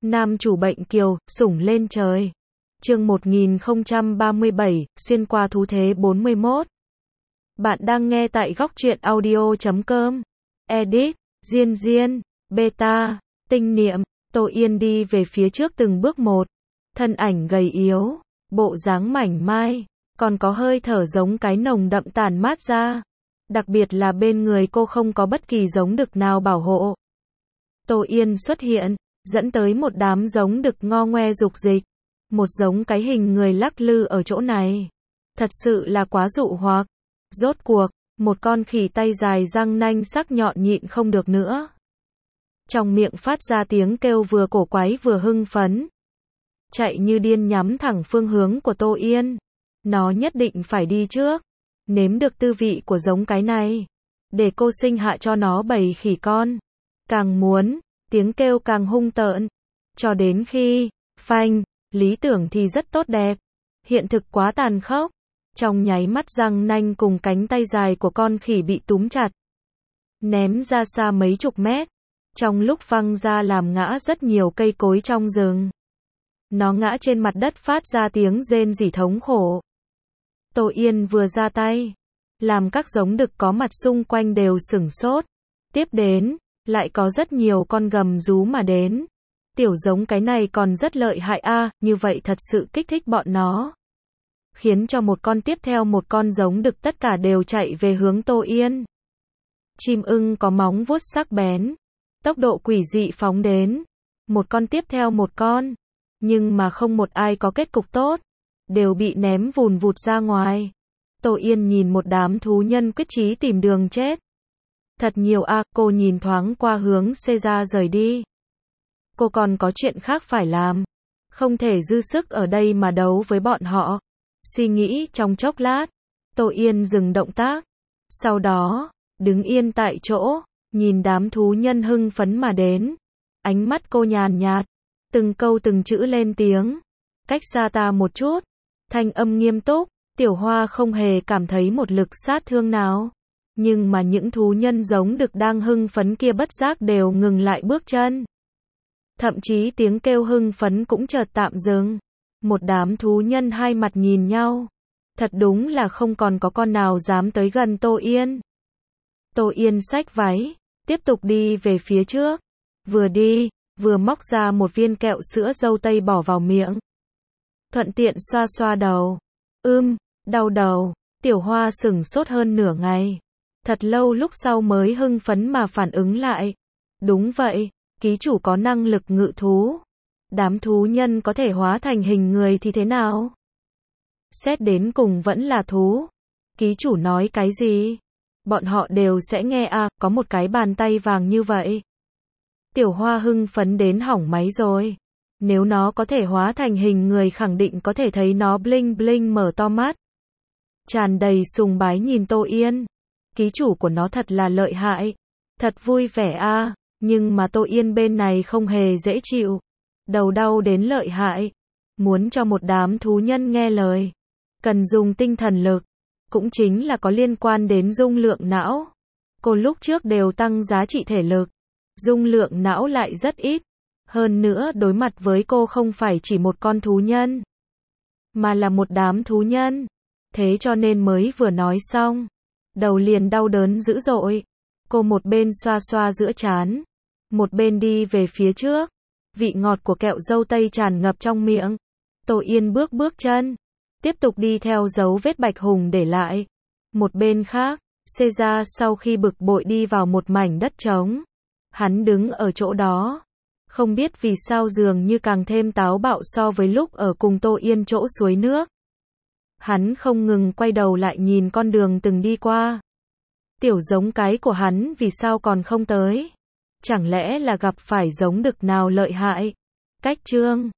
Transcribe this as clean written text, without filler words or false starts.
Nam chủ bệnh kiều, sủng lên trời. Chương 1037, xuyên qua thú thế 41. Bạn đang nghe tại góc truyện audio.com. Edit, Diên, Beta, Tinh Niệm, Tô Yên đi về phía trước từng bước một. Thân ảnh gầy yếu, bộ dáng mảnh mai, còn có hơi thở giống cái nồng đậm tản mát ra. Đặc biệt là bên người cô không có bất kỳ giống đực nào bảo hộ. Tô Yên xuất hiện, dẫn tới một đám giống đực ngo ngoe dục dịch. Một giống cái hình người lắc lư ở chỗ này. Thật sự là quá dụ hoặc. Rốt cuộc, một con khỉ tay dài răng nanh sắc nhọn nhịn không được nữa. Trong miệng phát ra tiếng kêu vừa cổ quái vừa hưng phấn. Chạy như điên nhắm thẳng phương hướng của Tô Yên. Nó nhất định phải đi trước. Nếm được tư vị của giống cái này. Để cô sinh hạ cho nó bầy khỉ con. Càng muốn, tiếng kêu càng hung tợn. Cho đến khi, phanh, lý tưởng thì rất tốt đẹp. Hiện thực quá tàn khốc. Trong nháy mắt răng nanh cùng cánh tay dài của con khỉ bị túm chặt. Ném ra xa mấy chục mét. Trong lúc văng ra làm ngã rất nhiều cây cối trong rừng. Nó ngã trên mặt đất phát ra tiếng rên rỉ thống khổ. Tô Yên vừa ra tay, làm các giống đực có mặt xung quanh đều sửng sốt. Tiếp đến, lại có rất nhiều con gầm rú mà đến. Tiểu giống cái này còn rất lợi hại a, như vậy thật sự kích thích bọn nó. Khiến cho một con tiếp theo một con giống đực tất cả đều chạy về hướng Tô Yên. Chim ưng có móng vuốt sắc bén, tốc độ quỷ dị phóng đến. Một con tiếp theo một con. Nhưng mà không một ai có kết cục tốt. Đều bị ném vùn vụt ra ngoài. Tô Yên nhìn một đám thú nhân quyết chí tìm đường chết. Thật nhiều a, cô nhìn thoáng qua hướng xê ra rời đi. Cô còn có chuyện khác phải làm. Không thể dư sức ở đây mà đấu với bọn họ. Suy nghĩ trong chốc lát. Tô Yên dừng động tác. Sau đó, đứng yên tại chỗ. Nhìn đám thú nhân hưng phấn mà đến. Ánh mắt cô nhàn nhạt. Từng câu từng chữ lên tiếng. Cách xa ta một chút. Thanh âm nghiêm túc. Tiểu Hoa không hề cảm thấy một lực sát thương nào. Nhưng mà những thú nhân giống đực đang hưng phấn kia bất giác đều ngừng lại bước chân. Thậm chí tiếng kêu hưng phấn cũng chợt tạm dừng. Một đám thú nhân hai mặt nhìn nhau. Thật đúng là không còn có con nào dám tới gần Tô Yên. Tô Yên xách váy, tiếp tục đi về phía trước. Vừa đi, vừa móc ra một viên kẹo sữa dâu tây bỏ vào miệng. Thuận tiện xoa xoa đầu. Đau đầu. Tiểu Hoa sửng sốt hơn nửa ngày. Thật lâu lúc sau mới hưng phấn mà phản ứng lại. Đúng vậy, ký chủ có năng lực ngự thú. Đám thú nhân có thể hóa thành hình người thì thế nào? Xét đến cùng vẫn là thú. Ký chủ nói cái gì? Bọn họ đều sẽ nghe à, có một cái bàn tay vàng như vậy. Tiểu Hoa hưng phấn đến hỏng máy rồi. Nếu nó có thể hóa thành hình người khẳng định có thể thấy nó bling bling mở to mắt. Tràn đầy sùng bái nhìn Tô Yên. Ký chủ của nó thật là lợi hại. Thật vui vẻ a, nhưng mà Tô Yên bên này không hề dễ chịu. Đầu đau đến lợi hại. Muốn cho một đám thú nhân nghe lời. Cần dùng tinh thần lực. Cũng chính là có liên quan đến dung lượng não. Cô lúc trước đều tăng giá trị thể lực. Dung lượng não lại rất ít. Hơn nữa đối mặt với cô không phải chỉ một con thú nhân. Mà là một đám thú nhân. Thế cho nên mới vừa nói xong. Đầu liền đau đớn dữ dội. Cô một bên xoa xoa giữa trán. Một bên đi về phía trước. Vị ngọt của kẹo dâu tây tràn ngập trong miệng. Tô Yên bước chân. Tiếp tục đi theo dấu vết Bạch Hùng để lại. Một bên khác, Caesar sau khi bực bội đi vào một mảnh đất trống. Hắn đứng ở chỗ đó. Không biết vì sao dường như càng thêm táo bạo so với lúc ở cùng Tô Yên chỗ suối nước. Hắn không ngừng quay đầu lại nhìn con đường từng đi qua. Tiểu giống cái của hắn vì sao còn không tới? Chẳng lẽ là gặp phải giống đực nào lợi hại? Cách chương